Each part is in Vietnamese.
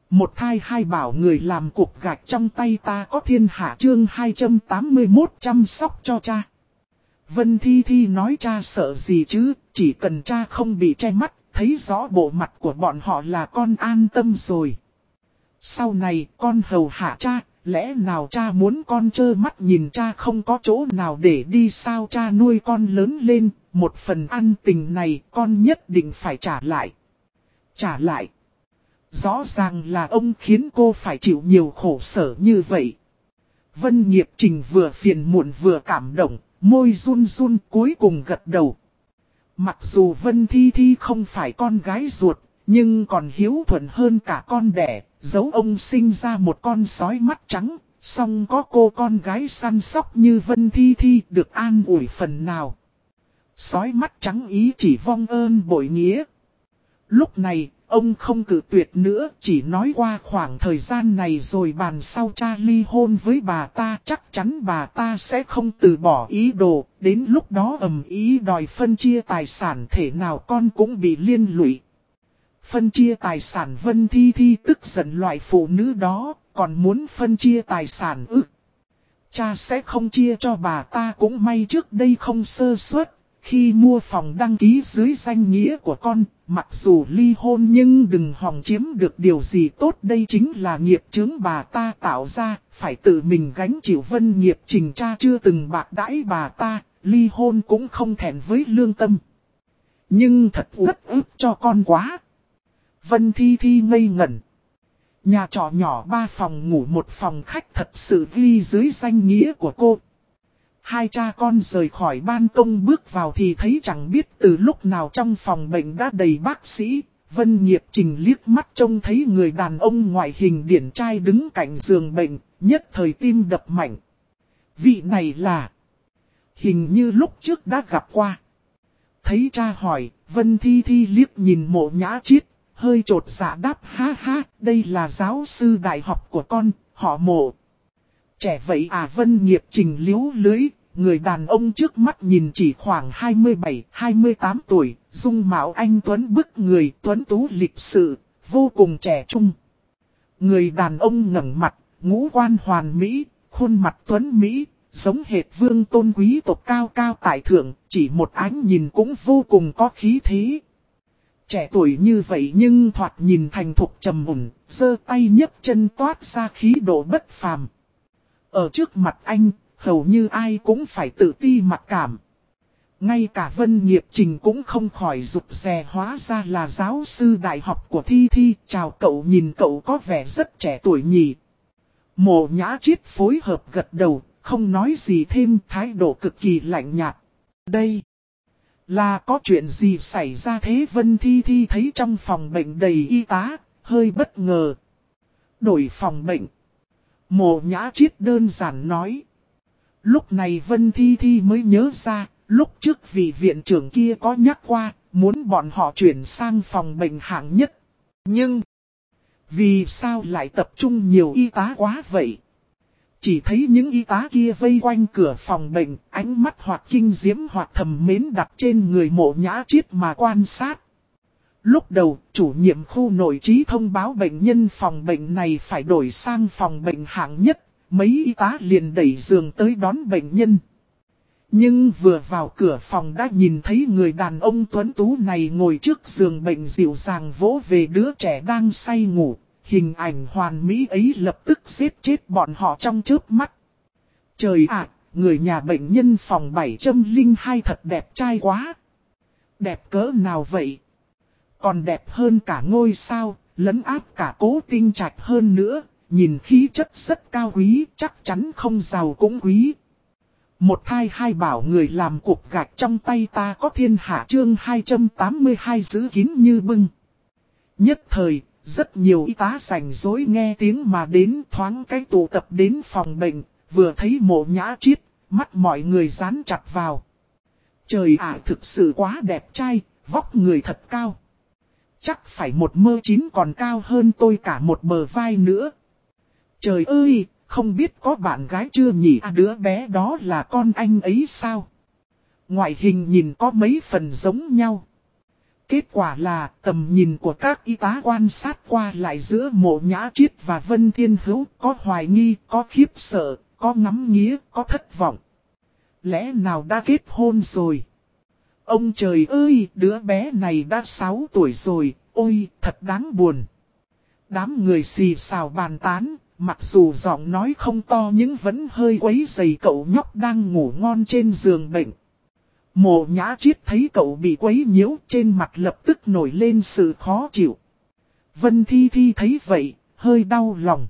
Một thai hai bảo người làm cục gạch trong tay ta có thiên hạ chương 281 chăm sóc cho cha. Vân Thi Thi nói cha sợ gì chứ, chỉ cần cha không bị che mắt, thấy rõ bộ mặt của bọn họ là con an tâm rồi. Sau này con hầu hạ cha, lẽ nào cha muốn con trơ mắt nhìn cha không có chỗ nào để đi sao cha nuôi con lớn lên, một phần ân tình này con nhất định phải trả lại. Trả lại. Rõ ràng là ông khiến cô phải chịu nhiều khổ sở như vậy. Vân Nghiệp Trình vừa phiền muộn vừa cảm động, môi run run cuối cùng gật đầu. Mặc dù Vân Thi Thi không phải con gái ruột, nhưng còn hiếu thuận hơn cả con đẻ, dẫu ông sinh ra một con sói mắt trắng, song có cô con gái săn sóc như Vân Thi Thi được an ủi phần nào. Sói mắt trắng ý chỉ vong ơn bội nghĩa. Lúc này, ông không cự tuyệt nữa, chỉ nói qua khoảng thời gian này rồi bàn sau cha ly hôn với bà ta, chắc chắn bà ta sẽ không từ bỏ ý đồ, đến lúc đó ầm ý đòi phân chia tài sản thể nào con cũng bị liên lụy. Phân chia tài sản Vân Thi Thi tức giận loại phụ nữ đó, còn muốn phân chia tài sản ư. Cha sẽ không chia cho bà ta cũng may trước đây không sơ suất. Khi mua phòng đăng ký dưới danh nghĩa của con, mặc dù ly hôn nhưng đừng hòng chiếm được điều gì tốt, đây chính là nghiệp chướng bà ta tạo ra, phải tự mình gánh chịu. Vân Nghiệp Trình cha chưa từng bạc đãi bà ta, ly hôn cũng không thẹn với lương tâm. Nhưng thật rất ức cho con quá. Vân Thi Thi ngây ngẩn. Nhà trọ nhỏ 3 phòng ngủ 1 phòng khách thật sự ghi dưới danh nghĩa của cô. Hai cha con rời khỏi ban công bước vào thì thấy chẳng biết từ lúc nào trong phòng bệnh đã đầy bác sĩ. Vân Nghiệp Trình liếc mắt trông thấy người đàn ông ngoại hình điển trai đứng cạnh giường bệnh, nhất thời tim đập mạnh. Vị này là... Hình như lúc trước đã gặp qua. Thấy cha hỏi, Vân Thi Thi liếc nhìn Mộ Nhã Chiết, hơi trột dạ đáp ha ha, đây là giáo sư đại học của con, họ Mộ. Trẻ vậy à? Vân Nghiệp Trình liếu lưới, người đàn ông trước mắt nhìn chỉ khoảng 27-28 tuổi, dung mạo anh tuấn bức người, tuấn tú lịch sự, vô cùng trẻ trung. Người đàn ông ngẩng mặt, ngũ quan hoàn mỹ, khuôn mặt tuấn mỹ, giống hệt vương tôn quý tộc cao cao tại thượng, chỉ một ánh nhìn cũng vô cùng có khí thế. Trẻ tuổi như vậy nhưng thoạt nhìn thành thục trầm mùn, giơ tay nhấc chân toát ra khí độ bất phàm. Ở trước mặt anh, hầu như ai cũng phải tự ti mặc cảm. Ngay cả Vân Nghiệp Trình cũng không khỏi rụt rè, hóa ra là giáo sư đại học của Thi Thi. Chào cậu, nhìn cậu có vẻ rất trẻ tuổi nhỉ. Mộ Nhã Chiết phối hợp gật đầu, không nói gì thêm, thái độ cực kỳ lạnh nhạt. Đây là có chuyện gì xảy ra thế? Vân Thi Thi thấy trong phòng bệnh đầy y tá, hơi bất ngờ. Đổi phòng bệnh. Mộ Nhã Chiết đơn giản nói. Lúc này Vân Thi Thi mới nhớ ra, lúc trước vị viện trưởng kia có nhắc qua, muốn bọn họ chuyển sang phòng bệnh hạng nhất. Nhưng, vì sao lại tập trung nhiều y tá quá vậy? Chỉ thấy những y tá kia vây quanh cửa phòng bệnh, ánh mắt hoặc kinh diễm hoặc thầm mến đặt trên người Mộ Nhã Chiết mà quan sát. Lúc đầu, chủ nhiệm khu nội trú thông báo bệnh nhân phòng bệnh này phải đổi sang phòng bệnh hạng nhất, mấy y tá liền đẩy giường tới đón bệnh nhân. Nhưng vừa vào cửa phòng đã nhìn thấy người đàn ông tuấn tú này ngồi trước giường bệnh dịu dàng vỗ về đứa trẻ đang say ngủ. Hình ảnh hoàn mỹ ấy lập tức giết chết bọn họ trong chớp mắt. Trời ạ, người nhà bệnh nhân phòng 702 thật đẹp trai quá. Đẹp cỡ nào vậy? Còn đẹp hơn cả ngôi sao, lấn áp cả Cố Tinh Trạch hơn nữa. Nhìn khí chất rất cao quý, chắc chắn không giàu cũng quý. Một thai hai bảo người làm cục gạch trong tay ta có thiên hạ chương 282 giữ kín như bưng. Nhất thời, rất nhiều y tá rảnh rỗi nghe tiếng mà đến, thoáng cái tụ tập đến phòng bệnh, vừa thấy Mộ Nhã Chiết, mắt mọi người dán chặt vào. Trời ạ, thực sự quá đẹp trai, vóc người thật cao. Chắc phải 1m9 còn cao hơn tôi cả một bờ vai nữa. Trời ơi, không biết có bạn gái chưa nhỉ? Đứa bé đó là con anh ấy sao? Ngoại hình nhìn có mấy phần giống nhau. Kết quả là tầm nhìn của các y tá quan sát qua lại giữa Mộ Nhã Chiết và Vân Thiên Hữu có hoài nghi, có khiếp sợ, có ngắm nghía, có thất vọng. Lẽ nào đã kết hôn rồi? Ông trời ơi, đứa bé này đã 6 tuổi rồi, ôi, thật đáng buồn. Đám người xì xào bàn tán, mặc dù giọng nói không to nhưng vẫn hơi quấy rầy cậu nhóc đang ngủ ngon trên giường bệnh. Mộ Nhã Chiết thấy cậu bị quấy nhiễu, trên mặt lập tức nổi lên sự khó chịu. Vân Thi Thi thấy vậy, hơi đau lòng.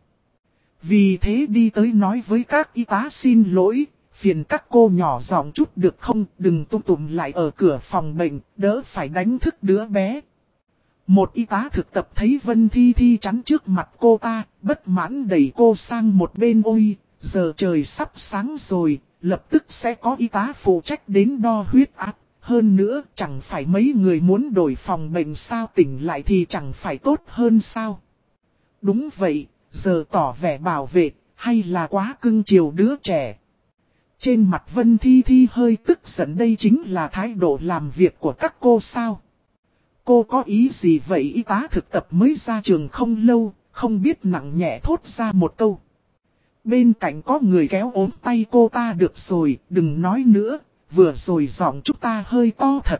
Vì thế đi tới nói với các y tá xin lỗi, phiền các cô nhỏ giọng chút được không, đừng tung tùm lại ở cửa phòng bệnh, đỡ phải đánh thức đứa bé. Một y tá thực tập thấy Vân Thi Thi chắn trước mặt cô ta, bất mãn đẩy cô sang một bên. Ôi, giờ trời sắp sáng rồi, lập tức sẽ có y tá phụ trách đến đo huyết áp. Hơn nữa, chẳng phải mấy người muốn đổi phòng bệnh sao, tỉnh lại thì chẳng phải tốt hơn sao? Đúng vậy, giờ tỏ vẻ bảo vệ, hay là quá cưng chiều đứa trẻ? Trên mặt Vân Thi Thi hơi tức giận, đây chính là thái độ làm việc của các cô sao? Cô có ý gì vậy? Y tá thực tập mới ra trường không lâu, không biết nặng nhẹ thốt ra một câu. Bên cạnh có người kéo ốm tay cô ta. Được rồi, đừng nói nữa, vừa rồi giọng chúng ta hơi to thật.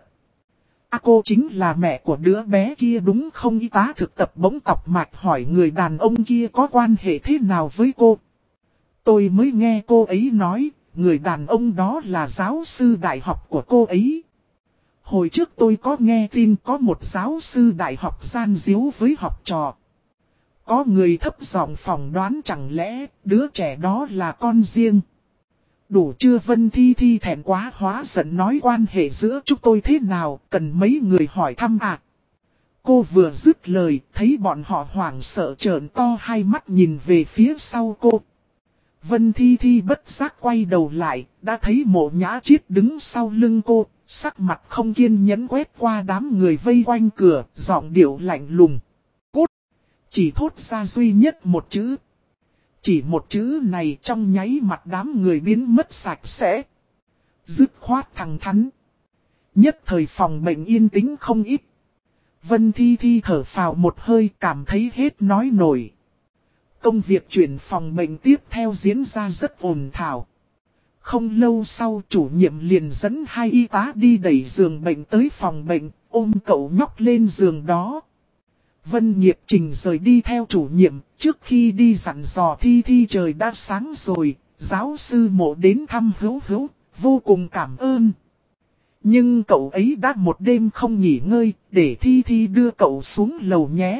Cô chính là mẹ của đứa bé kia đúng không? Y tá thực tập bỗng tọc mạch hỏi người đàn ông kia có quan hệ thế nào với cô. Tôi mới nghe cô ấy nói, người đàn ông đó là giáo sư đại học của cô ấy. Hồi trước tôi có nghe tin có một giáo sư đại học gian díu với học trò. Có người thấp giọng phỏng đoán chẳng lẽ đứa trẻ đó là con riêng. Đủ chưa? Vân Thi Thi thẹn quá hóa giận nói quan hệ giữa chúng tôi thế nào, cần mấy người hỏi thăm à? Cô vừa dứt lời, thấy bọn họ hoảng sợ trợn to hai mắt nhìn về phía sau cô. Vân Thi Thi bất giác quay đầu lại, đã thấy Mộ Nhã Chiết đứng sau lưng cô, sắc mặt không kiên nhẫn quét qua đám người vây quanh cửa, giọng điệu lạnh lùng. Cút! Chỉ thốt ra duy nhất một chữ. Chỉ một chữ này trong nháy mặt đám người biến mất sạch sẽ. Dứt khoát thẳng thắn. Nhất thời phòng bệnh yên tĩnh không ít. Vân Thi Thi thở phào một hơi, cảm thấy hết nói nổi. Công việc chuyển phòng bệnh tiếp theo diễn ra rất ổn thỏa. Không lâu sau chủ nhiệm liền dẫn hai y tá đi đẩy giường bệnh tới phòng bệnh, ôm cậu nhóc lên giường đó. Vân Nghiệp Trình rời đi theo chủ nhiệm, trước khi đi dặn dò Thi Thi trời đã sáng rồi, giáo sư Mộ đến thăm Hữu Hữu, vô cùng cảm ơn. Nhưng cậu ấy đã một đêm không nghỉ ngơi, để Thi Thi đưa cậu xuống lầu nhé.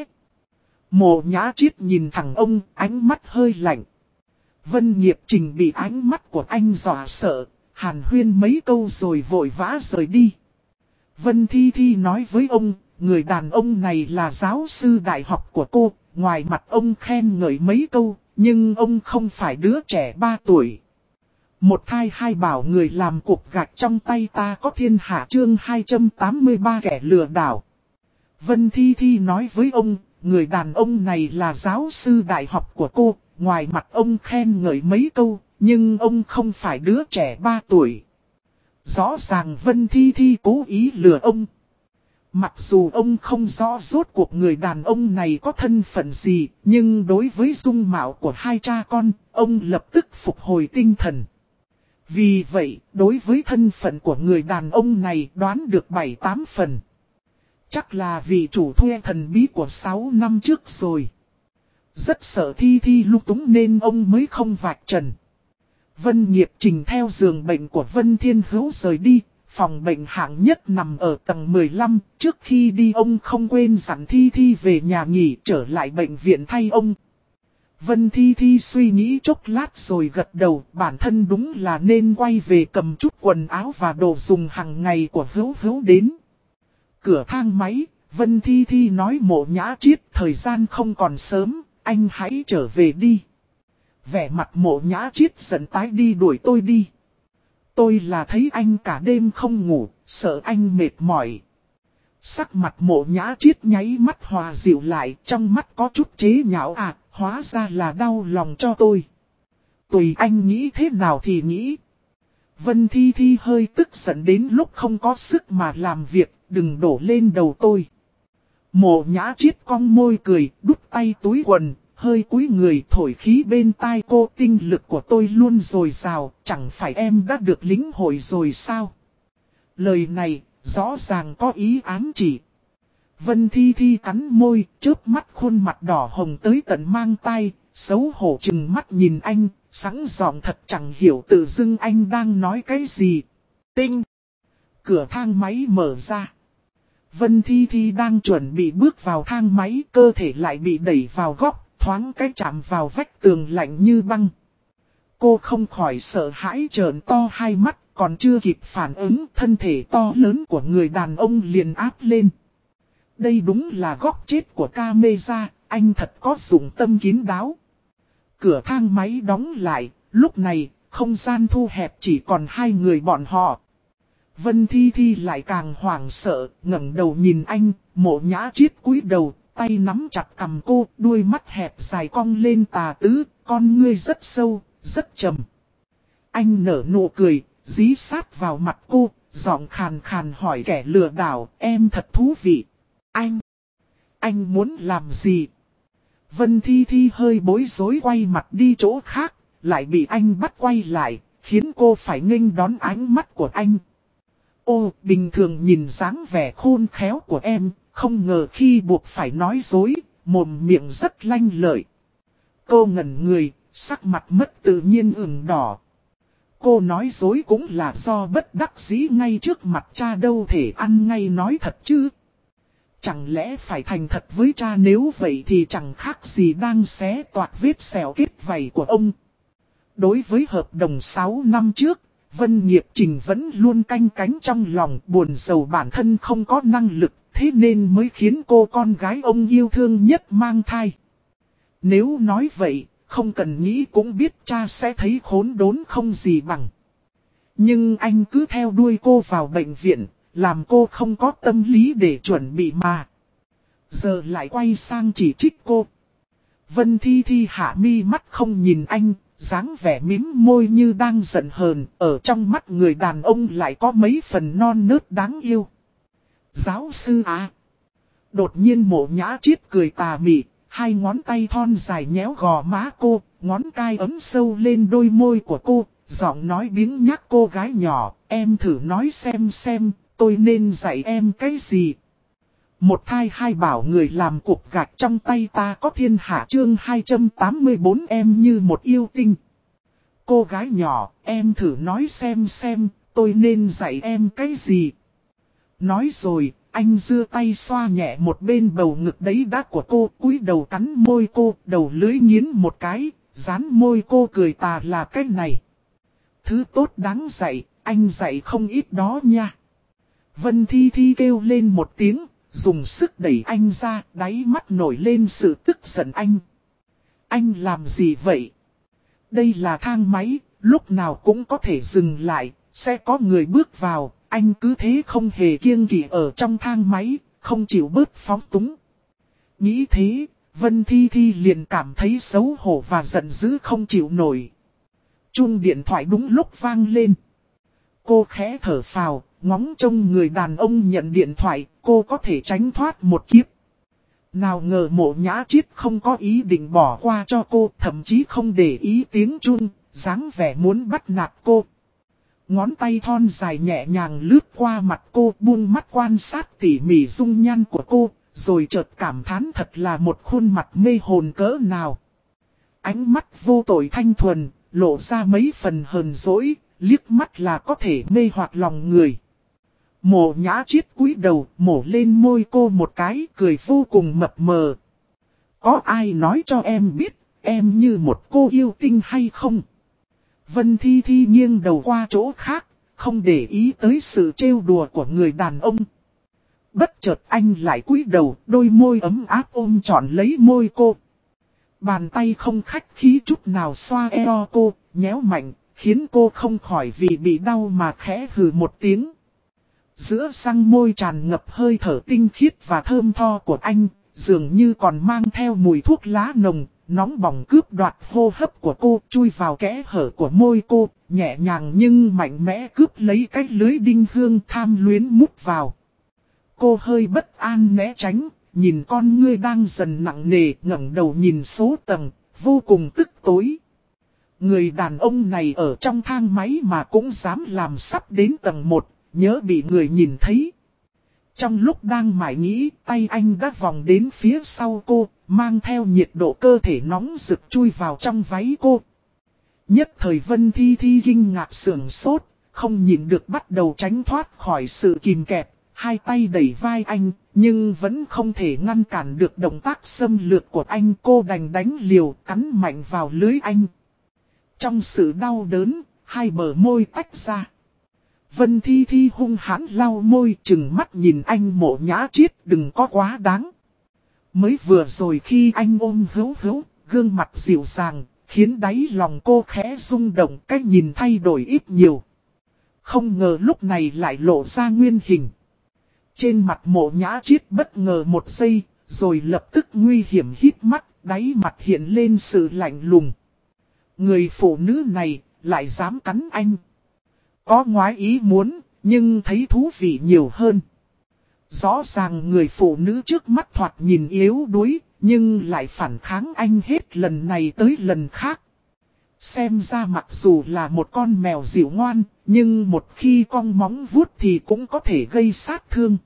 Mộ Nhã Chiết nhìn thẳng ông, ánh mắt hơi lạnh. Vân Nghiệp Trình bị ánh mắt của anh dọa sợ, hàn huyên mấy câu rồi vội vã rời đi. Vân Thi Thi nói với ông, người đàn ông này là giáo sư đại học của cô, ngoài mặt ông khen ngợi mấy câu, nhưng ông không phải đứa trẻ 3 tuổi. Một thai hai bảo người làm cục gạch trong tay ta có thiên hạ chương 283 kẻ lừa đảo. Vân Thi Thi nói với ông, người đàn ông này là giáo sư đại học của cô, ngoài mặt ông khen ngợi mấy câu, nhưng ông không phải đứa trẻ 3 tuổi. Rõ ràng Vân Thi Thi cố ý lừa ông. Mặc dù ông không rõ rốt cuộc người đàn ông này có thân phận gì, nhưng đối với dung mạo của hai cha con, ông lập tức phục hồi tinh thần. Vì vậy, đối với thân phận của người đàn ông này đoán được 7-8 phần. Chắc là vị chủ thuê thần bí của 6 năm trước rồi. Rất sợ Thi Thi lung túng nên ông mới không vạch trần. Vân Nghiệp Trình theo giường bệnh của Vân Thiên Hữu rời đi. Phòng bệnh hạng nhất nằm ở tầng 15, trước khi đi ông không quên dặn Thi Thi về nhà nghỉ trở lại bệnh viện thay ông. Vân Thi Thi suy nghĩ chốc lát rồi gật đầu, bản thân đúng là nên quay về cầm chút quần áo và đồ dùng hàng ngày của Hữu Hữu đến. Cửa thang máy, Vân Thi Thi nói Mộ Nhã Chiết thời gian không còn sớm, anh hãy trở về đi. Vẻ mặt Mộ Nhã Chiết giận tái đi đuổi tôi đi. Tôi là thấy anh cả đêm không ngủ, sợ anh mệt mỏi. Sắc mặt Mộ Nhã Chiết nháy mắt hòa dịu lại, trong mắt có chút chế nhạo hóa ra là đau lòng cho tôi. Tùy anh nghĩ thế nào thì nghĩ. Vân Thi Thi hơi tức giận đến lúc không có sức mà làm việc, đừng đổ lên đầu tôi. Mộ Nhã Chiết cong môi cười, đút tay túi quần, hơi cúi người thổi khí bên tai cô. Tinh lực của tôi luôn dồi dào, chẳng phải em đã được lĩnh hội rồi sao? Lời này, rõ ràng có ý ám chỉ. Vân Thi Thi cắn môi, chớp mắt khuôn mặt đỏ hồng tới tận mang tai, xấu hổ chừng mắt nhìn anh, sẵn giọng thật chẳng hiểu tự dưng anh đang nói cái gì. Tinh! Cửa thang máy mở ra. Vân Thi Thi đang chuẩn bị bước vào thang máy, cơ thể lại bị đẩy vào góc, thoáng cái chạm vào vách tường lạnh như băng. Cô không khỏi sợ hãi trợn to hai mắt, còn chưa kịp phản ứng, thân thể to lớn của người đàn ông liền áp lên. Đây đúng là góc chết của camera, anh thật có dụng tâm kín đáo. Cửa thang máy đóng lại, lúc này, không gian thu hẹp chỉ còn hai người bọn họ. Vân Thi Thi lại càng hoảng sợ, ngẩng đầu nhìn anh, Mộ Nhã Chiết cúi đầu, tay nắm chặt cằm cô, đuôi mắt hẹp dài cong lên tà tứ, con ngươi rất sâu, rất trầm. Anh nở nụ cười, dí sát vào mặt cô, giọng khàn khàn hỏi kẻ lừa đảo, em thật thú vị. Anh muốn làm gì? Vân Thi Thi hơi bối rối quay mặt đi chỗ khác, lại bị anh bắt quay lại, khiến cô phải nghênh đón ánh mắt của anh. Ô, bình thường nhìn dáng vẻ khôn khéo của em, không ngờ khi buộc phải nói dối, mồm miệng rất lanh lợi. Cô ngẩn người, sắc mặt mất tự nhiên ửng đỏ. Cô nói dối cũng là do bất đắc dĩ ngay trước mặt cha, đâu thể ăn ngay nói thật chứ. Chẳng lẽ phải thành thật với cha, nếu vậy thì chẳng khác gì đang xé toạc vết sẹo kết vảy của ông. Đối với hợp đồng 6 năm trước, Vân Nghiệp Trình vẫn luôn canh cánh trong lòng, buồn rầu bản thân không có năng lực, thế nên mới khiến cô con gái ông yêu thương nhất mang thai. Nếu nói vậy, không cần nghĩ cũng biết cha sẽ thấy khốn đốn không gì bằng. Nhưng anh cứ theo đuôi cô vào bệnh viện, làm cô không có tâm lý để chuẩn bị mà. Giờ lại quay sang chỉ trích cô. Vân Thi Thi hạ mi mắt không nhìn anh, dáng vẻ mím môi như đang giận hờn, ở trong mắt người đàn ông lại có mấy phần non nớt đáng yêu. Giáo sư à? Đột nhiên Mộ Nhã Chiết cười tà mị, hai ngón tay thon dài nhéo gò má cô, ngón cai ấm sâu lên đôi môi của cô, giọng nói biếng nhác cô gái nhỏ, em thử nói xem, tôi nên dạy em cái gì? Một thai hai bảo người làm cục gạch trong tay ta có thiên hạ, chương 284 em như một yêu tinh. Cô gái nhỏ, em thử nói xem, tôi nên dạy em cái gì? Nói rồi, anh giơ tay xoa nhẹ một bên bầu ngực đấy đá của cô, cúi đầu cắn môi cô, đầu lưỡi nghiến một cái, dán môi cô cười tà là cái này. Thứ tốt đáng dạy, anh dạy không ít đó nha. Vân Thi Thi kêu lên một tiếng, dùng sức đẩy anh ra, đáy mắt nổi lên sự tức giận anh. Anh làm gì vậy? Đây là thang máy, lúc nào cũng có thể dừng lại, sẽ có người bước vào, anh cứ thế không hề kiêng kỵ ở trong thang máy, không chịu bớt phóng túng. Nghĩ thế, Vân Thi Thi liền cảm thấy xấu hổ và giận dữ không chịu nổi. Chuông điện thoại đúng lúc vang lên. Cô khẽ thở phào, ngóng trông người đàn ông nhận điện thoại, cô có thể tránh thoát một kiếp. Nào ngờ Mộ Nhã Chiết không có ý định bỏ qua cho cô, thậm chí không để ý tiếng chuông, dáng vẻ muốn bắt nạt cô. Ngón tay thon dài nhẹ nhàng lướt qua mặt cô, buông mắt quan sát tỉ mỉ dung nhan của cô, rồi chợt cảm thán thật là một khuôn mặt mê hồn cỡ nào. Ánh mắt vô tội thanh thuần, lộ ra mấy phần hờn dỗi, liếc mắt là có thể mê hoặc lòng người. Mộ Nhã Chiết cúi đầu, mổ lên môi cô một cái, cười vô cùng mập mờ. Có ai nói cho em biết, em như một cô yêu tinh hay không? Vân Thi Thi nghiêng đầu qua chỗ khác, không để ý tới sự trêu đùa của người đàn ông. Bất chợt anh lại cúi đầu, đôi môi ấm áp ôm trọn lấy môi cô. Bàn tay không khách khí chút nào xoa eo cô, nhéo mạnh, khiến cô không khỏi vì bị đau mà khẽ hừ một tiếng. Giữa răng môi tràn ngập hơi thở tinh khiết và thơm tho của anh, dường như còn mang theo mùi thuốc lá nồng, nóng bỏng cướp đoạt hô hấp của cô, chui vào kẽ hở của môi cô, nhẹ nhàng nhưng mạnh mẽ cướp lấy cái lưới đinh hương tham luyến mút vào. Cô hơi bất an né tránh, nhìn con ngươi đang dần nặng nề, ngẩng đầu nhìn số tầng, vô cùng tức tối. Người đàn ông này ở trong thang máy mà cũng dám làm sắp đến tầng 1, nhớ bị người nhìn thấy. Trong lúc đang mải nghĩ, tay anh đã vòng đến phía sau cô, mang theo nhiệt độ cơ thể nóng rực chui vào trong váy cô. Nhất thời Vân Thi Thi kinh ngạc sửng sốt, không nhịn được bắt đầu tránh thoát khỏi sự kìm kẹp, hai tay đẩy vai anh, nhưng vẫn không thể ngăn cản được động tác xâm lược của anh. Cô đành đánh liều, cắn mạnh vào lưới anh. Trong sự đau đớn, hai bờ môi tách ra. Vân Thi Thi hung hãn lau môi, trừng mắt nhìn anh Mộ Nhã Chiết, đừng có quá đáng. Mới vừa rồi khi anh ôm Hữu Hữu, gương mặt dịu dàng, khiến đáy lòng cô khẽ rung động, cách nhìn thay đổi ít nhiều. Không ngờ lúc này lại lộ ra nguyên hình. Trên mặt Mộ Nhã Chiết bất ngờ một giây, rồi lập tức nguy hiểm hít mắt, đáy mặt hiện lên sự lạnh lùng. Người phụ nữ này lại dám cắn anh. Có ngoái ý muốn, nhưng thấy thú vị nhiều hơn. Rõ ràng người phụ nữ trước mắt thoạt nhìn yếu đuối, nhưng lại phản kháng anh hết lần này tới lần khác. Xem ra mặc dù là một con mèo dịu ngoan, nhưng một khi cong móng vuốt thì cũng có thể gây sát thương.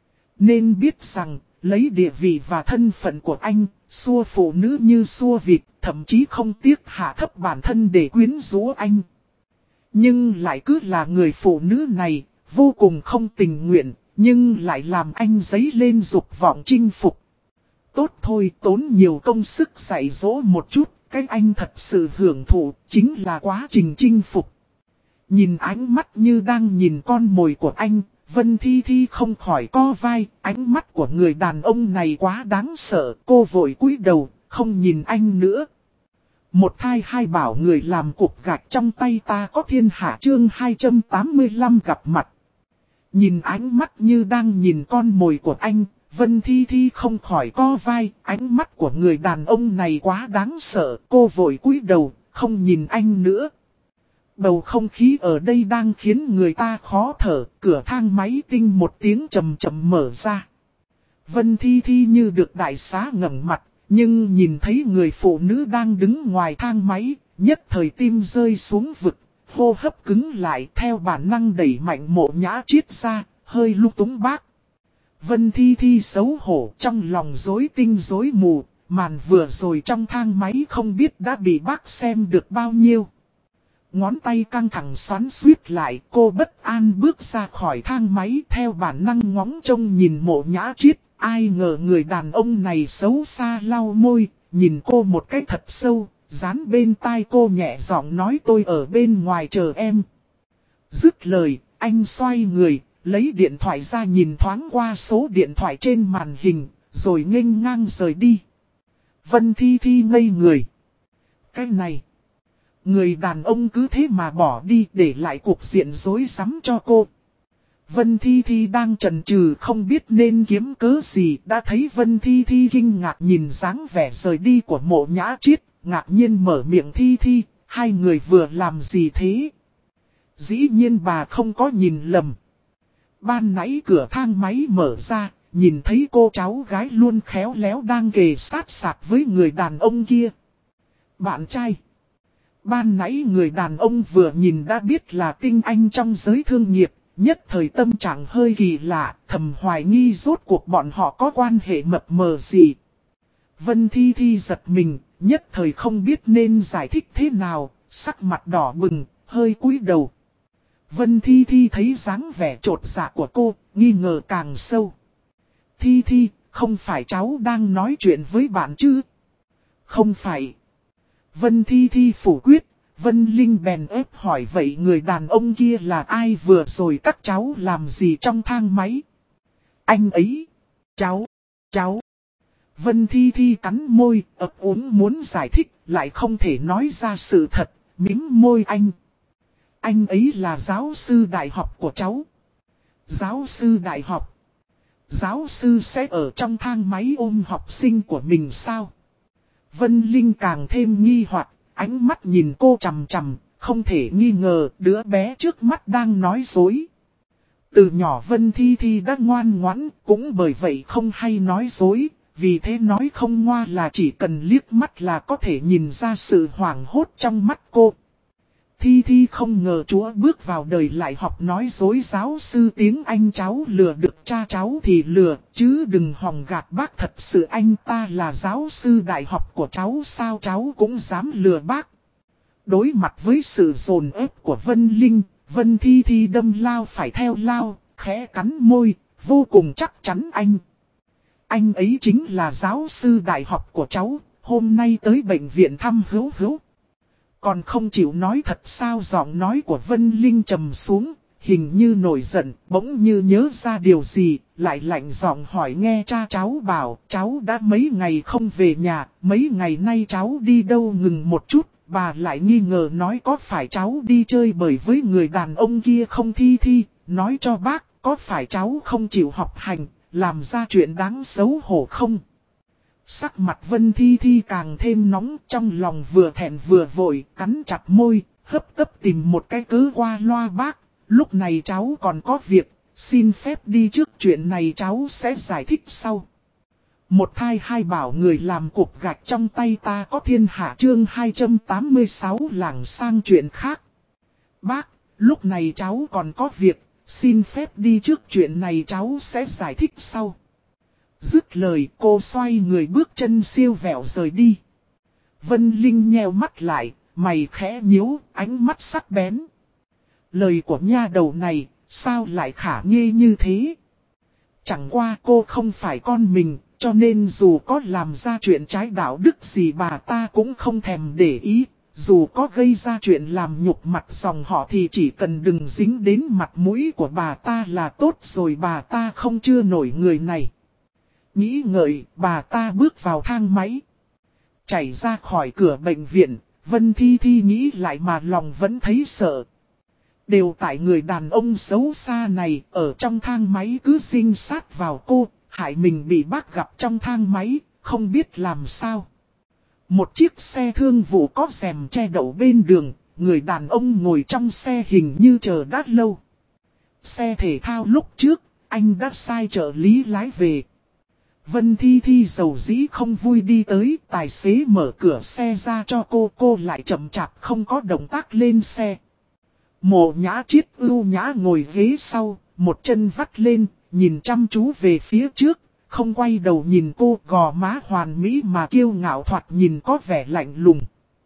Nên biết rằng, lấy địa vị và thân phận của anh, xua phụ nữ như xua vịt, thậm chí không tiếc hạ thấp bản thân để quyến rũ anh. Nhưng lại cứ là người phụ nữ này, vô cùng không tình nguyện, nhưng lại làm anh dấy lên dục vọng chinh phục. Tốt thôi, tốn nhiều công sức dạy dỗ một chút, cái anh thật sự hưởng thụ, chính là quá trình chinh phục. Nhìn ánh mắt như đang nhìn con mồi của anh, Vân Thi Thi không khỏi co vai, ánh mắt của người đàn ông này quá đáng sợ, cô vội cúi đầu, không nhìn anh nữa. Một thai hai bảo người làm cục gạch trong tay ta có thiên hạ chương 285 gặp mặt. Nhìn ánh mắt như đang nhìn con mồi của anh, Vân Thi Thi không khỏi co vai, ánh mắt của người đàn ông này quá đáng sợ, cô vội cúi đầu, không nhìn anh nữa. Bầu không khí ở đây đang khiến người ta khó thở, cửa thang máy tinh một tiếng trầm trầm mở ra. Vân Thi Thi như được đại xá ngẩng mặt, nhưng nhìn thấy người phụ nữ đang đứng ngoài thang máy, nhất thời tim rơi xuống vực, hô hấp cứng lại theo bản năng đẩy mạnh Mộ Nhã Chiết ra, hơi lung túng bác. Vân Thi Thi xấu hổ trong lòng rối tinh rối mù, màn vừa rồi trong thang máy không biết đã bị bác xem được bao nhiêu. Ngón tay căng thẳng xoắn xuýt lại, cô bất an bước ra khỏi thang máy theo bản năng ngóng trông nhìn Mộ Nhã Chiết. Ai ngờ người đàn ông này xấu xa lau môi, nhìn cô một cái thật sâu, dán bên tai cô nhẹ giọng nói tôi ở bên ngoài chờ em. Dứt lời, anh xoay người, lấy điện thoại ra nhìn thoáng qua số điện thoại trên màn hình, rồi nghênh ngang rời đi. Vân Thi Thi ngây người. Cái này, người đàn ông cứ thế mà bỏ đi để lại cục diện rối rắm cho cô. Vân Thi Thi đang chần chừ không biết nên kiếm cớ gì, đã thấy Vân Thi Thi kinh ngạc nhìn dáng vẻ rời đi của Mộ Nhã Chiết, ngạc nhiên mở miệng Thi Thi, hai người vừa làm gì thế? Dĩ nhiên bà không có nhìn lầm. Ban nãy cửa thang máy mở ra, nhìn thấy cô cháu gái luôn khéo léo đang kề sát sạc với người đàn ông kia. Bạn trai. Ban nãy người đàn ông vừa nhìn đã biết là tinh anh trong giới thương nghiệp. Nhất thời tâm trạng hơi kỳ lạ, thầm hoài nghi rốt cuộc bọn họ có quan hệ mập mờ gì. Vân Thi Thi giật mình, nhất thời không biết nên giải thích thế nào, sắc mặt đỏ bừng, hơi cúi đầu. Vân Thi Thi thấy dáng vẻ trột dạ của cô, nghi ngờ càng sâu. Thi Thi, không phải cháu đang nói chuyện với bạn chứ? Không phải. Vân Thi Thi phủ quyết. Vân Linh bèn ép hỏi vậy người đàn ông kia là ai vừa rồi các cháu làm gì trong thang máy? Anh ấy, cháu. Vân Thi Thi cắn môi, ấp úng muốn giải thích, lại không thể nói ra sự thật, mím môi anh. Anh ấy là giáo sư đại học của cháu. Giáo sư đại học? Giáo sư sẽ ở trong thang máy ôm học sinh của mình sao? Vân Linh càng thêm nghi hoặc. Ánh mắt nhìn cô chằm chằm, không thể nghi ngờ đứa bé trước mắt đang nói dối. Từ nhỏ Vân Thi Thi đã ngoan ngoãn, cũng bởi vậy không hay nói dối, vì thế nói không ngoa là chỉ cần liếc mắt là có thể nhìn ra sự hoảng hốt trong mắt cô. Thi Thi không ngờ Chúa bước vào đời lại học nói dối giáo sư tiếng Anh cháu lừa được cha cháu thì lừa, chứ đừng hòng gạt bác thật sự anh ta là giáo sư đại học của cháu sao cháu cũng dám lừa bác. Đối mặt với sự dồn ép của Vân Linh, Vân Thi Thi đâm lao phải theo lao, khẽ cắn môi, vô cùng chắc chắn anh ấy chính là giáo sư đại học của cháu, hôm nay tới bệnh viện thăm Hữu Hữu. Còn không chịu nói thật sao giọng nói của Vân Linh trầm xuống, hình như nổi giận, bỗng như nhớ ra điều gì, lại lạnh giọng hỏi nghe cha cháu bảo cháu đã mấy ngày không về nhà, mấy ngày nay cháu đi đâu ngừng một chút, bà lại nghi ngờ nói có phải cháu đi chơi bời với người đàn ông kia không Thi Thi, nói cho bác, có phải cháu không chịu học hành, làm ra chuyện đáng xấu hổ không? Sắc mặt Vân Thi Thi càng thêm nóng, trong lòng vừa thẹn vừa vội, cắn chặt môi, hấp tấp tìm một cái cớ qua loa bác. Lúc này cháu còn có việc, xin phép đi trước chuyện này cháu sẽ giải thích sau. Một thai hai bảo người làm cục gạch trong tay ta có thiên hạ chương 286 lảng sang chuyện khác. Bác, lúc này cháu còn có việc, xin phép đi trước chuyện này cháu sẽ giải thích sau. Dứt lời cô xoay người bước chân siêu vẹo rời đi. Vân Linh nheo mắt lại, mày khẽ nhíu, ánh mắt sắc bén. Lời của nha đầu này, sao lại khả nghi như thế? Chẳng qua cô không phải con mình, cho nên dù có làm ra chuyện trái đạo đức gì bà ta cũng không thèm để ý. Dù có gây ra chuyện làm nhục mặt dòng họ thì chỉ cần đừng dính đến mặt mũi của bà ta là tốt rồi, bà ta không chưa nổi người này. Nghĩ ngợi, bà ta bước vào thang máy. Chạy ra khỏi cửa bệnh viện, Vân Thi Thi nghĩ lại mà lòng vẫn thấy sợ. Đều tại người đàn ông xấu xa này, ở trong thang máy cứ sinh sát vào cô, hại mình bị bác gặp trong thang máy, không biết làm sao. Một chiếc xe thương vụ có rèm che đậu bên đường, người đàn ông ngồi trong xe hình như chờ đã lâu. Xe thể thao lúc trước, anh đã sai trợ lý lái về. Vân Thi Thi dầu dĩ không vui đi tới, tài xế mở cửa xe ra cho cô lại chậm chạp không có động tác lên xe. Mộ Nhã Triết ưu nhã ngồi ghế sau, một chân vắt lên, nhìn chăm chú về phía trước, không quay đầu nhìn cô, gò má hoàn mỹ mà kiêu ngạo thoạt nhìn có vẻ lạnh lùng.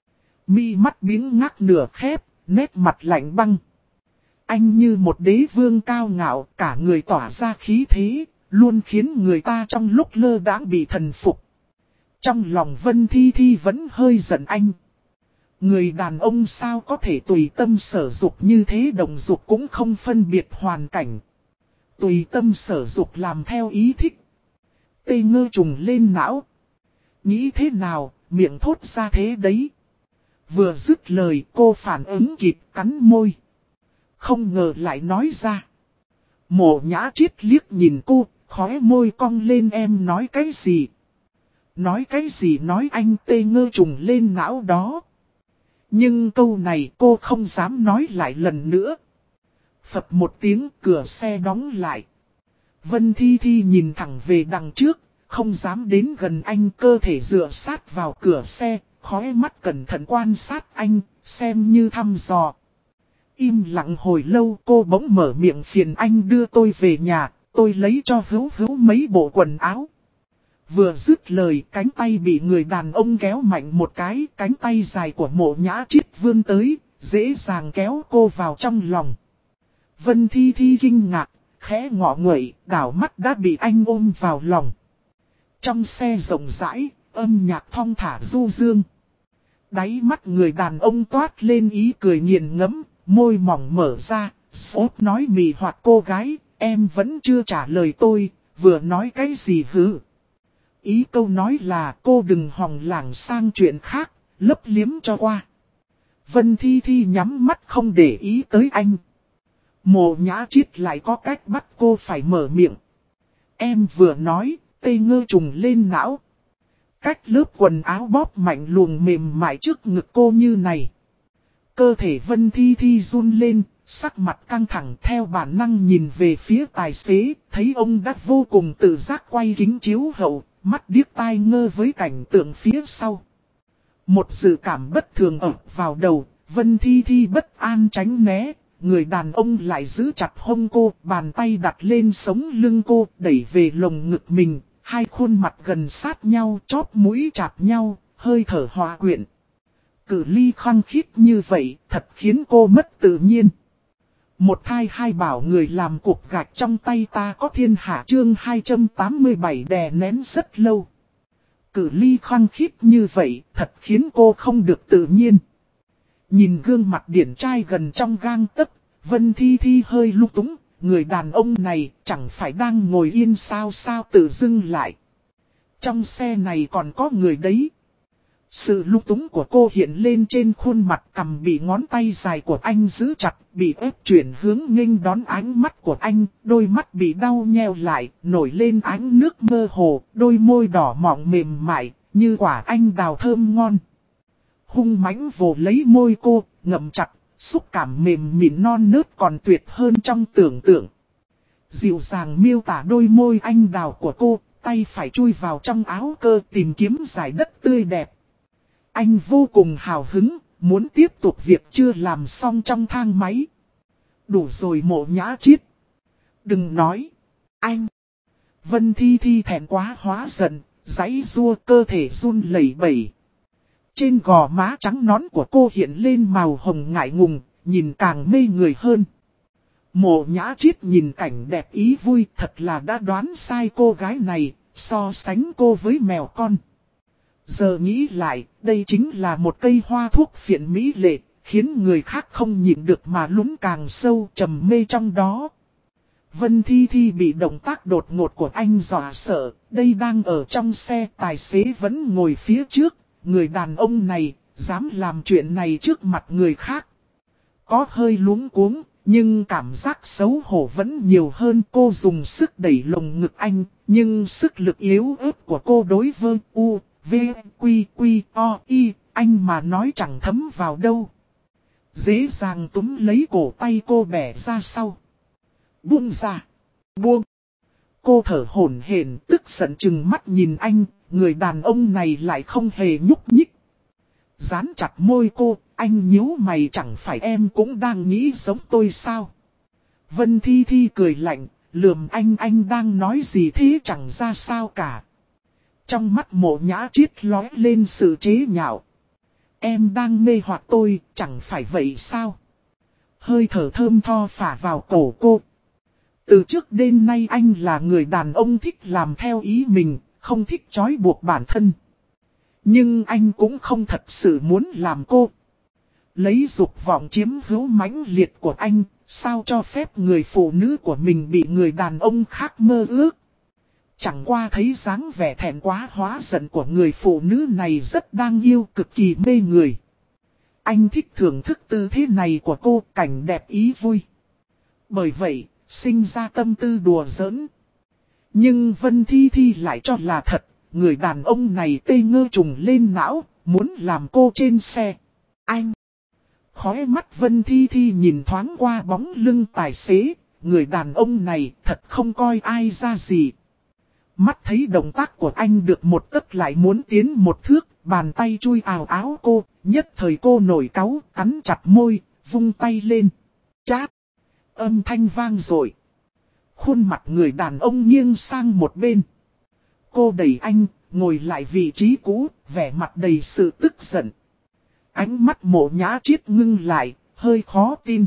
Mi mắt biếng ngác nửa khép, nét mặt lạnh băng. Anh như một đế vương cao ngạo, cả người tỏa ra khí thế, luôn khiến người ta trong lúc lơ đãng bị thần phục. Trong lòng Vân Thi Thi vẫn hơi giận anh. Người đàn ông sao có thể tùy tâm sở dục như thế, đồng dục cũng không phân biệt hoàn cảnh. Tùy tâm sở dục làm theo ý thích. Tê ngơ trùng lên não. Nghĩ thế nào, miệng thốt ra thế đấy. Vừa dứt lời cô phản ứng kịp cắn môi. Không ngờ lại nói ra. Mộ Nhã Triết liếc nhìn cô, khóe môi cong lên em nói cái gì? Nói cái gì nói anh tê ngơ trùng lên não đó. Nhưng câu này cô không dám nói lại lần nữa. Phập một tiếng cửa xe đóng lại. Vân Thi Thi nhìn thẳng về đằng trước, không dám đến gần anh, cơ thể dựa sát vào cửa xe, khóe mắt cẩn thận quan sát anh, xem như thăm dò. Im lặng hồi lâu cô bỗng mở miệng phiền anh đưa tôi về nhà, tôi lấy cho Hữu Hữu mấy bộ quần áo. Vừa dứt lời cánh tay bị người đàn ông kéo mạnh một cái, cánh tay dài của Mộ Nhã Triết vươn tới, dễ dàng kéo cô vào trong lòng. Vân Thi Thi kinh ngạc, khẽ ngọ nguậy, đảo mắt đã bị anh ôm vào lòng. Trong xe rộng rãi, âm nhạc thong thả du dương. Đáy mắt người đàn ông toát lên ý cười nghiền ngẫm, môi mỏng mở ra, sốt nói mị hoặc cô gái, em vẫn chưa trả lời tôi, vừa nói cái gì hứ. Ý câu nói là cô đừng hòng lảng sang chuyện khác, lấp liếm cho qua. Vân Thi Thi nhắm mắt không để ý tới anh. Mộ Nhã Triết lại có cách bắt cô phải mở miệng. Em vừa nói, tê ngơ trùng lên não. Cách lớp quần áo bóp mạnh luồng mềm mại trước ngực cô như này. Cơ thể Vân Thi Thi run lên, sắc mặt căng thẳng theo bản năng nhìn về phía tài xế, thấy ông đã vô cùng tự giác quay kính chiếu hậu, mắt điếc tai ngơ với cảnh tượng phía sau. Một dự cảm bất thường ập vào đầu, Vân Thi Thi bất an tránh né, người đàn ông lại giữ chặt hông cô, bàn tay đặt lên sống lưng cô, đẩy về lồng ngực mình, hai khuôn mặt gần sát nhau, chóp mũi chạm nhau, hơi thở hòa quyện. Cự ly khăng khít như vậy, thật khiến cô mất tự nhiên. Một thai hai bảo người làm cục gạch trong tay ta có thiên hạ chương 287 đè nén rất lâu. Cự ly khăng khít như vậy, thật khiến cô không được tự nhiên. Nhìn gương mặt điển trai gần trong gang tấc, Vân Thi Thi hơi lung túng, người đàn ông này chẳng phải đang ngồi yên sao tự dưng lại. Trong xe này còn có người đấy. Sự lung túng của cô hiện lên trên khuôn mặt, cằm bị ngón tay dài của anh giữ chặt, bị ép chuyển hướng nghênh đón ánh mắt của anh, đôi mắt bị đau nheo lại, nổi lên ánh nước mơ hồ, đôi môi đỏ mọng mềm mại, như quả anh đào thơm ngon. Hung mãnh vồ lấy môi cô, ngậm chặt, xúc cảm mềm mịn non nớt còn tuyệt hơn trong tưởng tượng. Dịu dàng miêu tả đôi môi anh đào của cô, tay phải chui vào trong áo cơ tìm kiếm giải đất tươi đẹp. Anh vô cùng hào hứng, muốn tiếp tục việc chưa làm xong trong thang máy. Đủ rồi Mộ Nhã Chiết. Đừng nói. Anh. Vân Thi Thi thẹn quá hóa giận, giãy giụa cơ thể run lẩy bẩy. Trên gò má trắng nõn của cô hiện lên màu hồng ngại ngùng, nhìn càng mê người hơn. Mộ Nhã Chiết nhìn cảnh đẹp ý vui, thật là đã đoán sai cô gái này, so sánh cô với mèo con. Giờ nghĩ lại, đây chính là một cây hoa thuốc phiện mỹ lệ, khiến người khác không nhịn được mà lún càng sâu trầm mê trong đó. Vân Thi Thi bị động tác đột ngột của anh dọa sợ, đây đang ở trong xe, tài xế vẫn ngồi phía trước, người đàn ông này, dám làm chuyện này trước mặt người khác. Có hơi luống cuống, nhưng cảm giác xấu hổ vẫn nhiều hơn. Cô dùng sức đẩy lồng ngực anh, nhưng sức lực yếu ớt của cô đối với V, Quy, Quy, O, I, anh mà nói chẳng thấm vào đâu. Dễ dàng túm lấy cổ tay cô bẻ ra sau. Buông ra. Buông. Cô thở hổn hển, tức giận chừng mắt nhìn anh, người đàn ông này lại không hề nhúc nhích. Dán chặt môi cô, anh nhíu mày, chẳng phải em cũng đang nghĩ giống tôi sao? Vân Thi Thi cười lạnh, lườm anh đang nói gì thế chẳng ra sao cả. Trong mắt Mộ Nhã Chiết lóe lên sự chế nhạo. Em đang mê hoặc tôi, chẳng phải vậy sao? Hơi thở thơm tho phả vào cổ cô. Từ trước đến nay anh là người đàn ông thích làm theo ý mình, không thích trói buộc bản thân. Nhưng anh cũng không thật sự muốn làm cô. Lấy dục vọng chiếm hữu mãnh liệt của anh, sao cho phép người phụ nữ của mình bị người đàn ông khác mơ ước. Chẳng qua thấy dáng vẻ thẹn quá hóa giận của người phụ nữ này rất đáng yêu, cực kỳ mê người. Anh thích thưởng thức tư thế này của cô, cảnh đẹp ý vui. Bởi vậy, sinh ra tâm tư đùa giỡn. Nhưng Vân Thi Thi lại cho là thật, người đàn ông này tê ngơ trùng lên não, muốn làm cô trên xe. Anh! Khóe mắt Vân Thi Thi nhìn thoáng qua bóng lưng tài xế, người đàn ông này thật không coi ai ra gì. Mắt thấy động tác của anh được một tấc lại muốn tiến một thước, bàn tay chui ào áo cô, nhất thời cô nổi cáu, cắn chặt môi, vung tay lên. Chát! Âm thanh vang dội. Khuôn mặt người đàn ông nghiêng sang một bên. Cô đẩy anh, ngồi lại vị trí cũ, vẻ mặt đầy sự tức giận. Ánh mắt Mộ Nhã Chiết ngưng lại, hơi khó tin.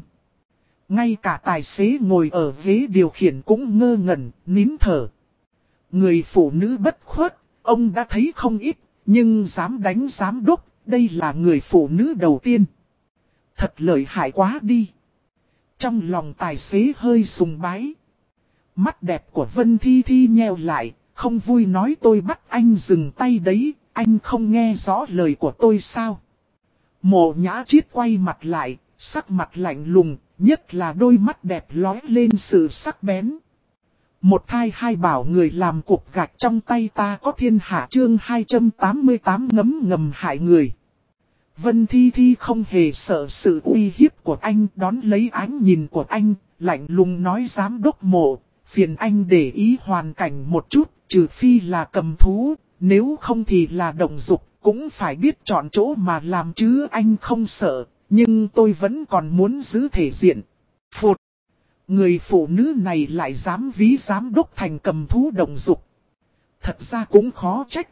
Ngay cả tài xế ngồi ở ghế điều khiển cũng ngơ ngẩn, nín thở. Người phụ nữ bất khuất, ông đã thấy không ít, nhưng dám đánh giám đốc, đây là người phụ nữ đầu tiên. Thật lợi hại quá đi. Trong lòng tài xế hơi sùng bái. Mắt đẹp của Vân Thi Thi nheo lại, không vui nói tôi bắt anh dừng tay đấy, anh không nghe rõ lời của tôi sao? Mộ Nhã Chiết quay mặt lại, sắc mặt lạnh lùng, nhất là đôi mắt đẹp lóe lên sự sắc bén. Một thai hai bảo người làm cục gạch trong tay ta có thiên hạ chương 288 ngấm ngầm hại người. Vân Thi Thi không hề sợ sự uy hiếp của anh, đón lấy ánh nhìn của anh, lạnh lùng nói giám đốc Mộ, phiền anh để ý hoàn cảnh một chút, trừ phi là cầm thú, nếu không thì là động dục, cũng phải biết chọn chỗ mà làm chứ anh không sợ, nhưng tôi vẫn còn muốn giữ thể diện. Phụt! Người phụ nữ này lại dám ví giám đốc thành cầm thú động dục. Thật ra cũng khó trách.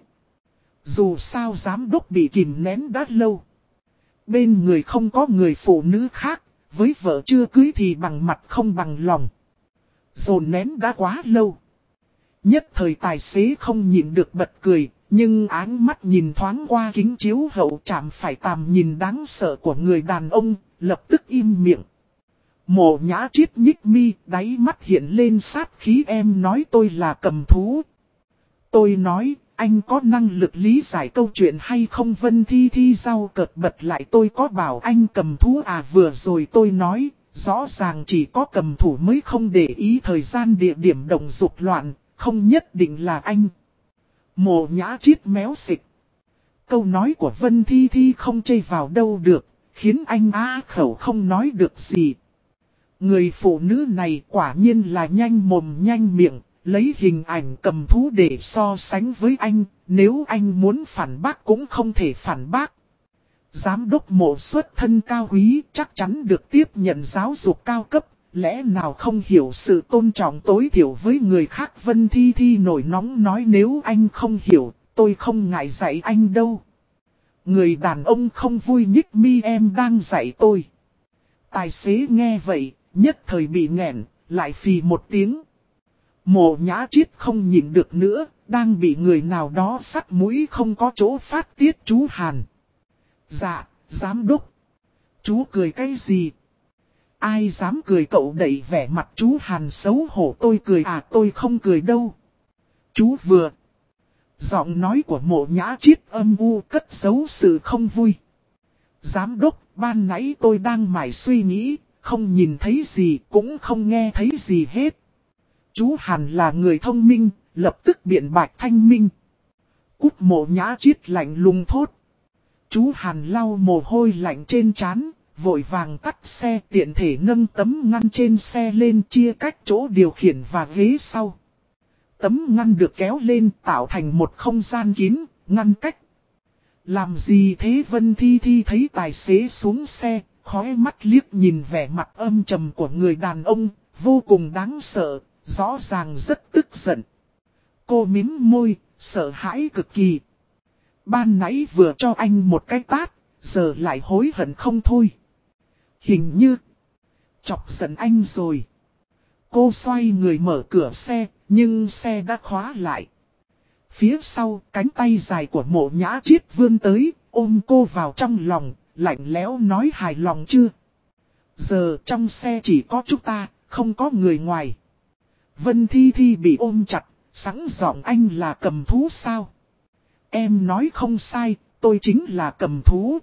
Dù sao giám đốc bị kìm nén đã lâu. Bên người không có người phụ nữ khác, với vợ chưa cưới thì bằng mặt không bằng lòng. Dồn nén đã quá lâu. Nhất thời tài xế không nhịn được bật cười, nhưng áng mắt nhìn thoáng qua kính chiếu hậu chạm phải tầm nhìn đáng sợ của người đàn ông, lập tức im miệng. Mộ Nhã Triết nhích mi, đáy mắt hiện lên sát khí. Em nói tôi là cầm thú. Tôi nói, anh có năng lực lý giải câu chuyện hay không? Vân Thi Thi rau cợt bật lại, tôi có bảo anh cầm thú à? Vừa rồi tôi nói, rõ ràng chỉ có cầm thủ mới không để ý thời gian địa điểm động dục loạn, không nhất định là anh. Mộ Nhã Triết méo xịch. Câu nói của Vân Thi Thi không chây vào đâu được, khiến anh á khẩu không nói được gì. Người phụ nữ này quả nhiên là nhanh mồm nhanh miệng, lấy hình ảnh cầm thú để so sánh với anh, nếu anh muốn phản bác cũng không thể phản bác. Giám đốc Mộ xuất thân cao quý, chắc chắn được tiếp nhận giáo dục cao cấp, lẽ nào không hiểu sự tôn trọng tối thiểu với người khác? Vân Thi Thi nổi nóng nói, nếu anh không hiểu, tôi không ngại dạy anh đâu. Người đàn ông không vui nhích mi, em đang dạy tôi. Tài xế nghe vậy, nhất thời bị nghẹn, lại phì một tiếng. Mộ Nhã Triết không nhịn được nữa, đang bị người nào đó sắt mũi không có chỗ phát tiết. Chú Hàn. Dạ, giám đốc. Chú cười cái gì? Ai dám cười? Cậu đẩy vẻ mặt chú Hàn xấu hổ. Tôi cười à? Tôi không cười đâu. Chú vừa. Giọng nói của Mộ Nhã Triết âm u, cất giấu sự không vui. Giám đốc, ban nãy tôi đang mải suy nghĩ, không nhìn thấy gì, cũng không nghe thấy gì hết. Chú Hàn là người thông minh, lập tức biện bạch thanh minh. Cút! Mộ Nhã Triết lạnh lùng thốt. Chú Hàn lau mồ hôi lạnh trên trán, vội vàng tắt xe, tiện thể nâng tấm ngăn trên xe lên, chia cách chỗ điều khiển và ghế sau. Tấm ngăn được kéo lên tạo thành một không gian kín, ngăn cách. Làm gì thế? Vân Thi Thi thấy tài xế xuống xe, khóe mắt liếc nhìn vẻ mặt âm trầm của người đàn ông, vô cùng đáng sợ, rõ ràng rất tức giận. Cô mím môi, sợ hãi cực kỳ. Ban nãy vừa cho anh một cái tát, giờ lại hối hận không thôi. Hình như chọc giận anh rồi. Cô xoay người mở cửa xe, nhưng xe đã khóa lại. Phía sau, cánh tay dài của Mộ Nhã Triết vươn tới, ôm cô vào trong lòng, lạnh lẽo nói, hài lòng chưa? Giờ trong xe chỉ có chúng ta, không có người ngoài. Vân Thi Thi bị ôm chặt, sẵn giọng, anh là cầm thú sao? Em nói không sai, tôi chính là cầm thú.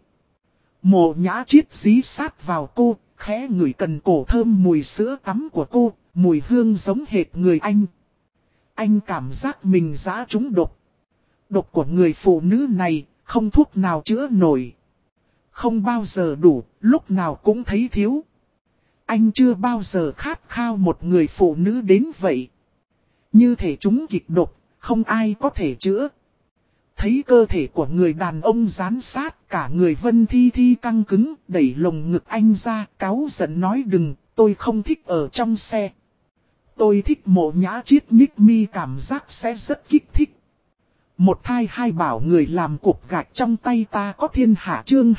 Mộ Nhã Triết dí sát vào cô, khẽ ngửi cần cổ thơm mùi sữa tắm của cô, mùi hương giống hệt người anh. Anh cảm giác mình dã trúng độc. Độc của người phụ nữ này, không thuốc nào chữa nổi. Không bao giờ đủ, lúc nào cũng thấy thiếu. Anh chưa bao giờ khát khao một người phụ nữ đến vậy. Như thể chúng kịch độc, không ai có thể chữa. Thấy cơ thể của người đàn ông dán sát, cả người Vân Thi Thi căng cứng, đẩy lồng ngực anh ra, cáu giận nói, đừng, tôi không thích ở trong xe. Tôi thích. Mộ Nhã Triết nhích mi, cảm giác sẽ rất kích thích. Một thai hai bảo, người làm cục gạch trong tay ta có thiên hạ. Chương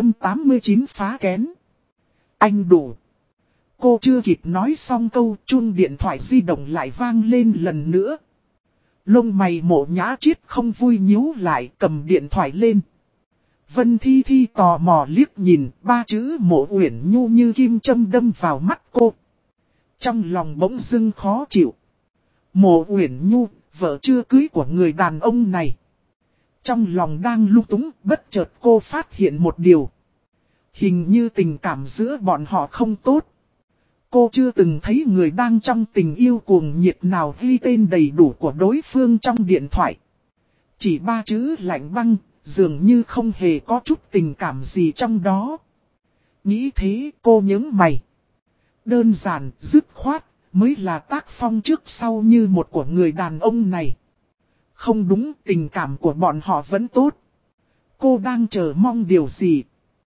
289 phá kén. Anh đủ. Cô chưa kịp nói xong câu, chuông điện thoại di động lại vang lên lần nữa. Lông mày Mộ Nhã Triết không vui nhíu lại, cầm điện thoại lên. Vân Thi Thi tò mò liếc nhìn, ba chữ Mộ Uyển Nhu như kim châm đâm vào mắt cô. Trong lòng bỗng dưng khó chịu. Mộ Uyển Nhu, vợ chưa cưới của người đàn ông này. Trong lòng đang lung túng, bất chợt cô phát hiện một điều. Hình như tình cảm giữa bọn họ không tốt. Cô chưa từng thấy người đang trong tình yêu cuồng nhiệt nào ghi tên đầy đủ của đối phương trong điện thoại. Chỉ ba chữ lạnh băng, dường như không hề có chút tình cảm gì trong đó. Nghĩ thế cô nhướng mày. Đơn giản, dứt khoát, mới là tác phong trước sau như một của người đàn ông này. Không đúng, tình cảm của bọn họ vẫn tốt. Cô đang chờ mong điều gì?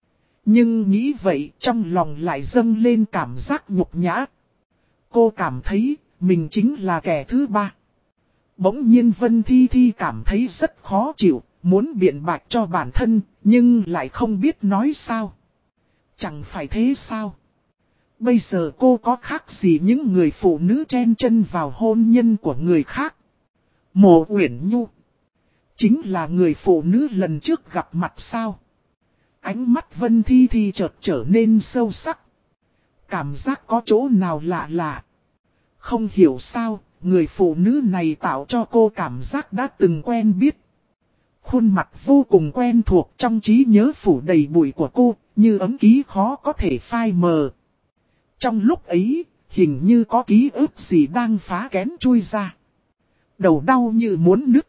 Nhưng nghĩ vậy trong lòng lại dâng lên cảm giác nhục nhã. Cô cảm thấy mình chính là kẻ thứ ba. Bỗng nhiên Vân Thi Thi cảm thấy rất khó chịu, muốn biện bạch cho bản thân, nhưng lại không biết nói sao. Chẳng phải thế sao? Bây giờ cô có khác gì những người phụ nữ chen chân vào hôn nhân của người khác? Mộ Uyển Nhu chính là người phụ nữ lần trước gặp mặt sao? Ánh mắt Vân Thi Thi chợt trở nên sâu sắc. Cảm giác có chỗ nào lạ lạ. Không hiểu sao, người phụ nữ này tạo cho cô cảm giác đã từng quen biết. Khuôn mặt vô cùng quen thuộc trong trí nhớ phủ đầy bụi của cô, như ấm ký khó có thể phai mờ. Trong lúc ấy, hình như có ký ức gì đang phá kén chui ra. Đầu đau như muốn nứt.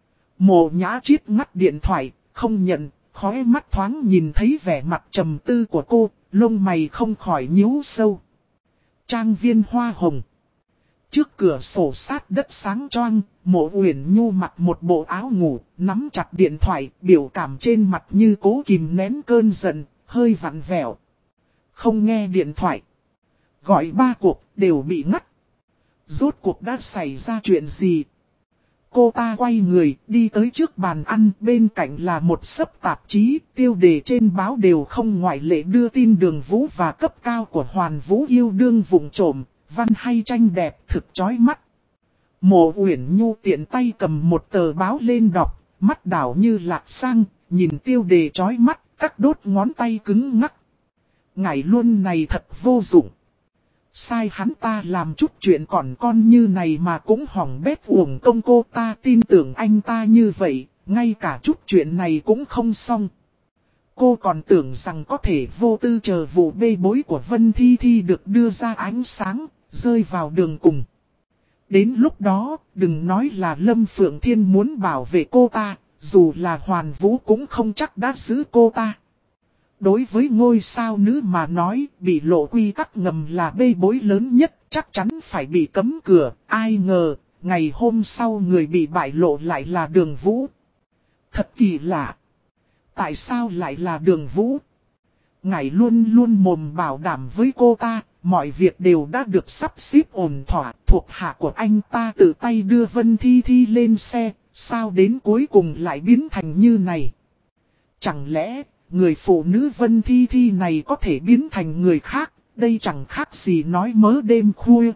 Mộ Nhã Triết ngắt điện thoại, không nhận, khóe mắt thoáng nhìn thấy vẻ mặt trầm tư của cô, lông mày không khỏi nhíu sâu. Trang viên hoa hồng. Trước cửa sổ sát đất sáng choang, Mộ Uyển Nhu mặc một bộ áo ngủ, nắm chặt điện thoại, biểu cảm trên mặt như cố kìm nén cơn giận, hơi vặn vẹo. Không nghe điện thoại. Gọi 3 cuộc, đều bị ngắt. Rốt cuộc đã xảy ra chuyện gì? Cô ta quay người, đi tới trước bàn ăn, bên cạnh là một xấp tạp chí, tiêu đề trên báo đều không ngoại lệ đưa tin Đường Vũ và cấp cao của Hoàn Vũ yêu đương vụng trộm, văn hay tranh đẹp thực chói mắt. Mộ Uyển Nhu tiện tay cầm một tờ báo lên đọc, mắt đảo như lạc sang, nhìn tiêu đề chói mắt, các đốt ngón tay cứng ngắc. Ngày luôn này thật vô dụng. Sai hắn ta làm chút chuyện còn con như này mà cũng hỏng bét uổng công cô ta tin tưởng anh ta như vậy, ngay cả chút chuyện này cũng không xong. Cô còn tưởng rằng có thể vô tư chờ vụ bê bối của Vân Thi Thi được đưa ra ánh sáng, rơi vào đường cùng. Đến lúc đó, đừng nói là Lâm Phượng Thiên muốn bảo vệ cô ta, dù là Hoàn Vũ cũng không chắc đã giữ cô ta. Đối với ngôi sao nữ mà nói, bị lộ quy tắc ngầm là bê bối lớn nhất, chắc chắn phải bị cấm cửa. Ai ngờ, ngày hôm sau người bị bại lộ lại là Đường Vũ. Thật kỳ lạ. Tại sao lại là Đường Vũ? Ngài luôn luôn mồm bảo đảm với cô ta, mọi việc đều đã được sắp xếp ổn thỏa. Thuộc hạ của anh ta tự tay đưa Vân Thi Thi lên xe, sao đến cuối cùng lại biến thành như này? Chẳng lẽ... người phụ nữ Vân Thi Thi này có thể biến thành người khác, đây chẳng khác gì nói mớ đêm khuya.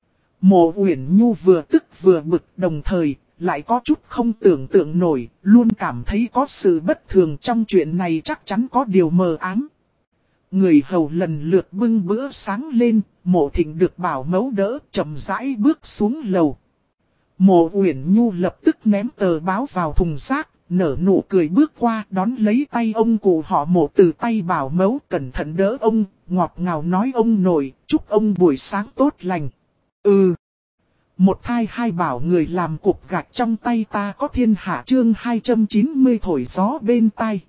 Mộ Uyển Nhu vừa tức vừa bực đồng thời, lại có chút không tưởng tượng nổi, luôn cảm thấy có sự bất thường trong chuyện này chắc chắn có điều mờ ám. Người hầu lần lượt bưng bữa sáng lên, Mộ Thịnh được bảo mẫu đỡ chậm rãi bước xuống lầu. Mộ Uyển Nhu lập tức ném tờ báo vào thùng rác. Nở nụ cười bước qua đón lấy tay ông cụ họ Mộ từ tay bảo mẫu cẩn thận đỡ ông, ngọt ngào nói ông nội, chúc ông buổi sáng tốt lành. Một thai hai bảo người làm cục gạch trong tay ta có thiên hạ chương 290 thổi gió bên tai.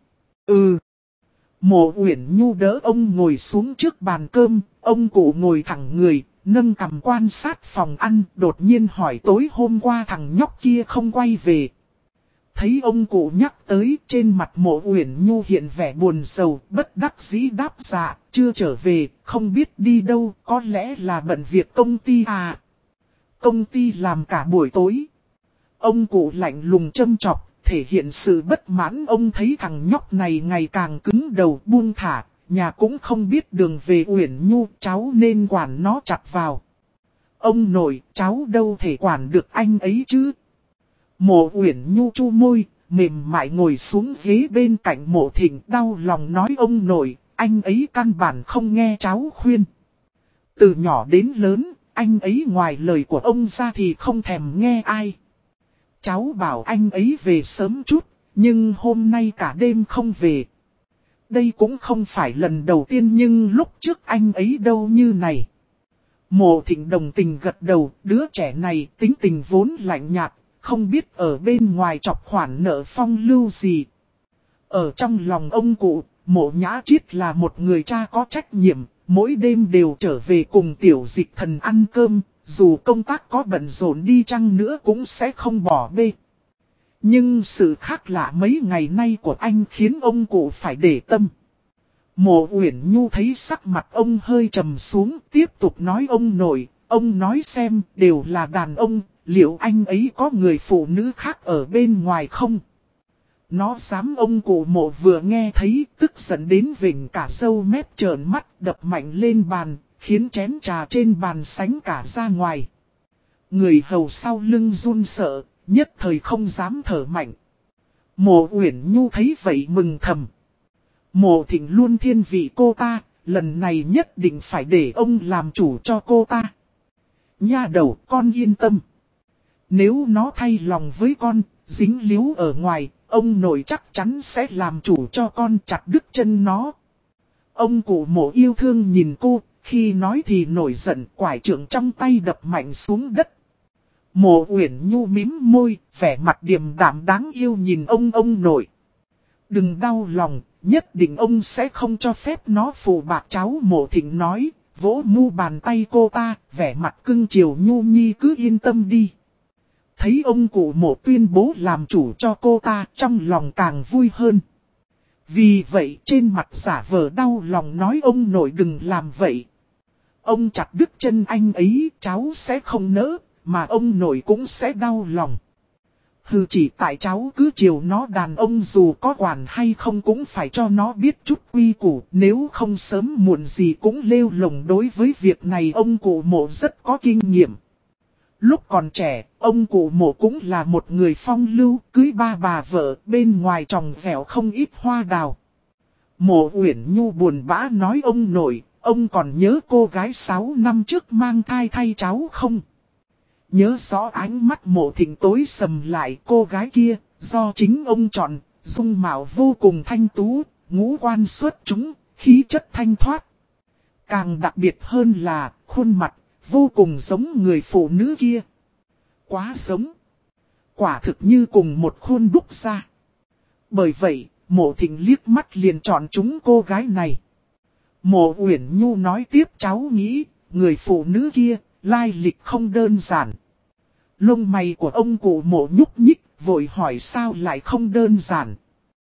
Mộ Uyển Nhu đỡ ông ngồi xuống trước bàn cơm, ông cụ ngồi thẳng người, nâng cằm quan sát phòng ăn, đột nhiên hỏi tối hôm qua thằng nhóc kia không quay về. Thấy ông cụ nhắc tới trên mặt Mộ Uyển Nhu hiện vẻ buồn sầu, bất đắc dĩ đáp dạ, chưa trở về, không biết đi đâu, có lẽ là bận việc công ty à. Công ty làm cả buổi tối. Ông cụ lạnh lùng châm chọc, thể hiện sự bất mãn ông thấy thằng nhóc này ngày càng cứng đầu buông thả, nhà cũng không biết đường về Uyển Nhu, cháu nên quản nó chặt vào. Ông nội, cháu đâu thể quản được anh ấy chứ. Mộ Uyển Nhu chu môi, mềm mại ngồi xuống ghế bên cạnh Mộ Thịnh đau lòng nói ông nội, anh ấy căn bản không nghe cháu khuyên. Từ nhỏ đến lớn, anh ấy ngoài lời của ông ra thì không thèm nghe ai. Cháu bảo anh ấy về sớm chút, nhưng hôm nay cả đêm không về. Đây cũng không phải lần đầu tiên nhưng lúc trước anh ấy đâu như này. Mộ Thịnh đồng tình gật đầu, đứa trẻ này tính tình vốn lạnh nhạt. Không biết ở bên ngoài chọc khoản nợ phong lưu gì. Ở trong lòng ông cụ, Mộ Nhã Triết là một người cha có trách nhiệm, mỗi đêm đều trở về cùng Tiểu Dịch Thần ăn cơm, dù công tác có bận rộn đi chăng nữa cũng sẽ không bỏ bê. Nhưng sự khác lạ mấy ngày nay của anh khiến ông cụ phải để tâm. Mộ Uyển Nhu thấy sắc mặt ông hơi trầm xuống, tiếp tục nói ông nội, ông nói xem đều là đàn ông, liệu anh ấy có người phụ nữ khác ở bên ngoài không? Nó dám. Ông cụ Mộ vừa nghe thấy tức giận đến vỉnh cả râu mép trợn mắt đập mạnh lên bàn, khiến chén trà trên bàn sánh cả ra ngoài. Người hầu sau lưng run sợ, nhất thời không dám thở mạnh. Mộ Uyển Nhu thấy vậy mừng thầm. Mộ Thịnh luôn thiên vị cô ta, lần này nhất định phải để ông làm chủ cho cô ta. Nha đầu, con yên tâm. Nếu nó thay lòng với con, dính líu ở ngoài, ông nội chắc chắn sẽ làm chủ cho con, chặt đứt chân nó. Ông cụ Mộ yêu thương nhìn cô, khi nói thì nổi giận, quải trượng trong tay đập mạnh xuống đất. Mộ Uyển Nhu mím môi, vẻ mặt điềm đạm đáng yêu nhìn ông nội. Đừng đau lòng, nhất định ông sẽ không cho phép nó phụ bạc cháu. Mộ Thịnh nói, vỗ mu bàn tay cô ta, vẻ mặt cưng chiều nhu nhi, cứ yên tâm đi. Thấy ông cụ Mộ tuyên bố làm chủ cho cô ta, trong lòng càng vui hơn. Vì vậy trên mặt giả vờ đau lòng nói ông nội đừng làm vậy. Ông chặt đứt chân anh ấy, cháu sẽ không nỡ, mà ông nội cũng sẽ đau lòng. Hừ, chỉ tại cháu cứ chiều nó, đàn ông dù có quản hay không cũng phải cho nó biết chút quy củ, nếu không sớm muộn gì cũng lêu lồng. Đối với việc này ông cụ Mộ rất có kinh nghiệm. Lúc còn trẻ, ông cụ Mộ cũng là một người phong lưu, cưới 3 bà vợ, bên ngoài trồng vẻo không ít hoa đào. Mộ Uyển Nhu buồn bã nói ông nội, ông còn nhớ cô gái 6 năm trước mang thai thay cháu không? Nhớ rõ. Ánh mắt Mộ Thịnh tối sầm lại. Cô gái kia, do chính ông chọn, dung mạo vô cùng thanh tú, ngũ quan xuất chúng, khí chất thanh thoát. Càng đặc biệt hơn là, khuôn mặt, vô cùng giống người phụ nữ kia. Quá giống. Quả thực như cùng một khuôn đúc ra. Bởi vậy, Mộ Thịnh liếc mắt liền chọn chúng cô gái này. Mộ Uyển Nhu nói tiếp, cháu nghĩ, người phụ nữ kia, lai lịch không đơn giản. Lông mày của ông cụ Mộ nhúc nhích, vội hỏi sao lại không đơn giản.